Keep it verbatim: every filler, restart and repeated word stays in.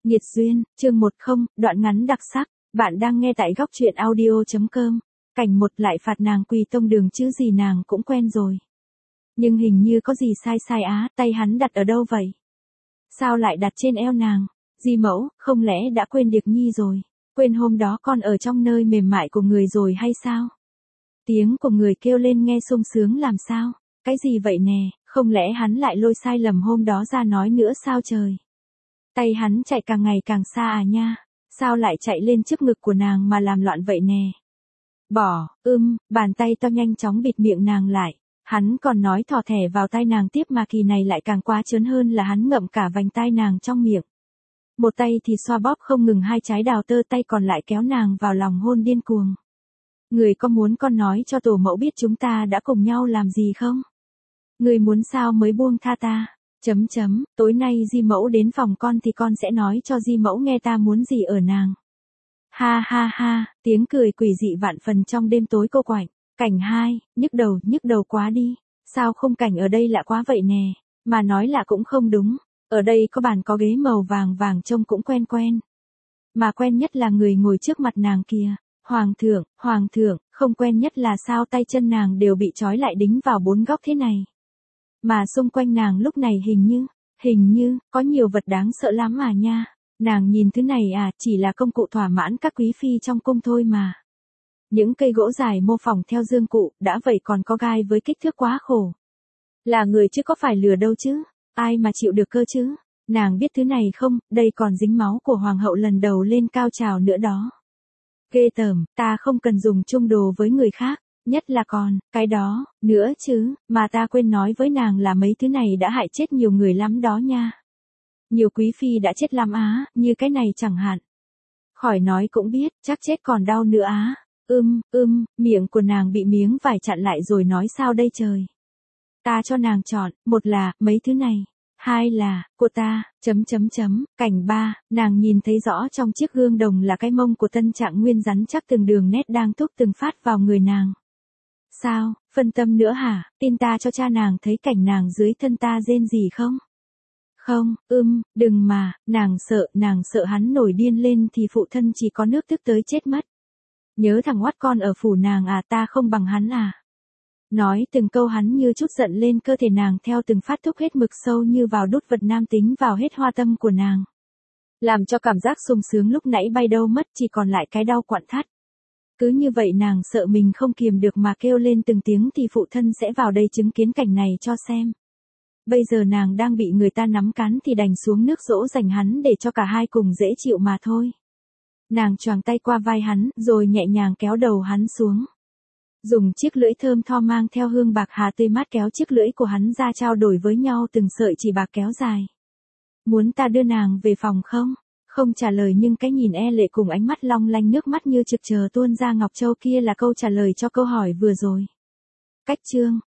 Nghiệt duyên, chương một không, đoạn ngắn đặc sắc, bạn đang nghe tại góc truyện audio chấm com. Cảnh một lại phạt nàng quỳ tông đường chứ gì nàng cũng quen rồi. Nhưng hình như có gì sai sai á, tay hắn đặt ở đâu vậy? Sao lại đặt trên eo nàng? Di mẫu, không lẽ đã quên Điệp Nhi rồi? Quên hôm đó con ở trong nơi mềm mại của người rồi hay sao? Tiếng của người kêu lên nghe sung sướng làm sao? Cái gì vậy nè, không lẽ hắn lại lôi sai lầm hôm đó ra nói nữa sao trời? Tay hắn chạy càng ngày càng xa à nha, sao lại chạy lên trước ngực của nàng mà làm loạn vậy nè? Bỏ, ưm, bàn tay to nhanh chóng bịt miệng nàng lại, hắn còn nói thò thẻ vào tai nàng tiếp mà kỳ này lại càng quá trớn hơn là hắn ngậm cả vành tai nàng trong miệng. Một tay thì xoa bóp không ngừng hai trái đào tơ, tay còn lại kéo nàng vào lòng hôn điên cuồng. Người có muốn con nói cho tổ mẫu biết chúng ta đã cùng nhau làm gì không? Người muốn sao mới buông tha ta? Chấm chấm, tối nay Di mẫu đến phòng con thì con sẽ nói cho Di mẫu nghe ta muốn gì ở nàng. Ha ha ha, tiếng cười quỷ dị vạn phần trong đêm tối cô quạnh. Cảnh hai, nhức đầu, nhức đầu quá đi. Sao khung cảnh ở đây lạ quá vậy nè, mà nói lạ cũng không đúng. Ở đây có bàn có ghế màu vàng vàng trông cũng quen quen. Mà quen nhất là người ngồi trước mặt nàng kìa. Hoàng thượng, hoàng thượng, không quen nhất là sao tay chân nàng đều bị trói lại đính vào bốn góc thế này. Mà xung quanh nàng lúc này hình như, hình như, có nhiều vật đáng sợ lắm à nha. Nàng nhìn thứ này à, chỉ là công cụ thỏa mãn các quý phi trong cung thôi mà. Những cây gỗ dài mô phỏng theo dương cụ, đã vậy còn có gai với kích thước quá khổ. Là người chứ có phải lừa đâu chứ, ai mà chịu được cơ chứ. Nàng biết thứ này không, đây còn dính máu của hoàng hậu lần đầu lên cao trào nữa đó. Ghê tởm, ta không cần dùng chung đồ với người khác. Nhất là còn, cái đó, nữa chứ, mà ta quên nói với nàng là mấy thứ này đã hại chết nhiều người lắm đó nha. Nhiều quý phi đã chết lắm á, như cái này chẳng hạn. Khỏi nói cũng biết, chắc chết còn đau nữa á. Ưm, ưm, miệng của nàng bị miếng vải chặn lại rồi nói sao đây trời. Ta cho nàng chọn, một là, mấy thứ này. Hai là, của ta, chấm chấm chấm, cảnh ba, nàng nhìn thấy rõ trong chiếc gương đồng là cái mông của Tân Trạng Nguyên rắn chắc từng đường nét đang thúc từng phát vào người nàng. Sao, phân tâm nữa hả, tin ta cho cha nàng thấy cảnh nàng dưới thân ta rên gì không? Không, ưm, đừng mà, nàng sợ, nàng sợ hắn nổi điên lên thì phụ thân chỉ có nước tức tới chết mất. Nhớ thằng oắt con ở phủ nàng à, ta không bằng hắn à. Nói từng câu hắn như chút giận lên cơ thể nàng theo từng phát thúc hết mực sâu như vào đút vật nam tính vào hết hoa tâm của nàng. Làm cho cảm giác sung sướng lúc nãy bay đâu mất, chỉ còn lại cái đau quặn thắt. Cứ như vậy nàng sợ mình không kiềm được mà kêu lên từng tiếng thì phụ thân sẽ vào đây chứng kiến cảnh này cho xem. Bây giờ nàng đang bị người ta nắm cán thì đành xuống nước dỗ dành hắn để cho cả hai cùng dễ chịu mà thôi. Nàng choàng tay qua vai hắn rồi nhẹ nhàng kéo đầu hắn xuống. Dùng chiếc lưỡi thơm tho mang theo hương bạc hà tươi mát kéo chiếc lưỡi của hắn ra trao đổi với nhau từng sợi chỉ bạc kéo dài. Muốn ta đưa nàng về phòng không? Không trả lời nhưng cái nhìn e lệ cùng ánh mắt long lanh nước mắt như trực chờ tuôn ra ngọc châu kia là câu trả lời cho câu hỏi vừa rồi. Cách chương,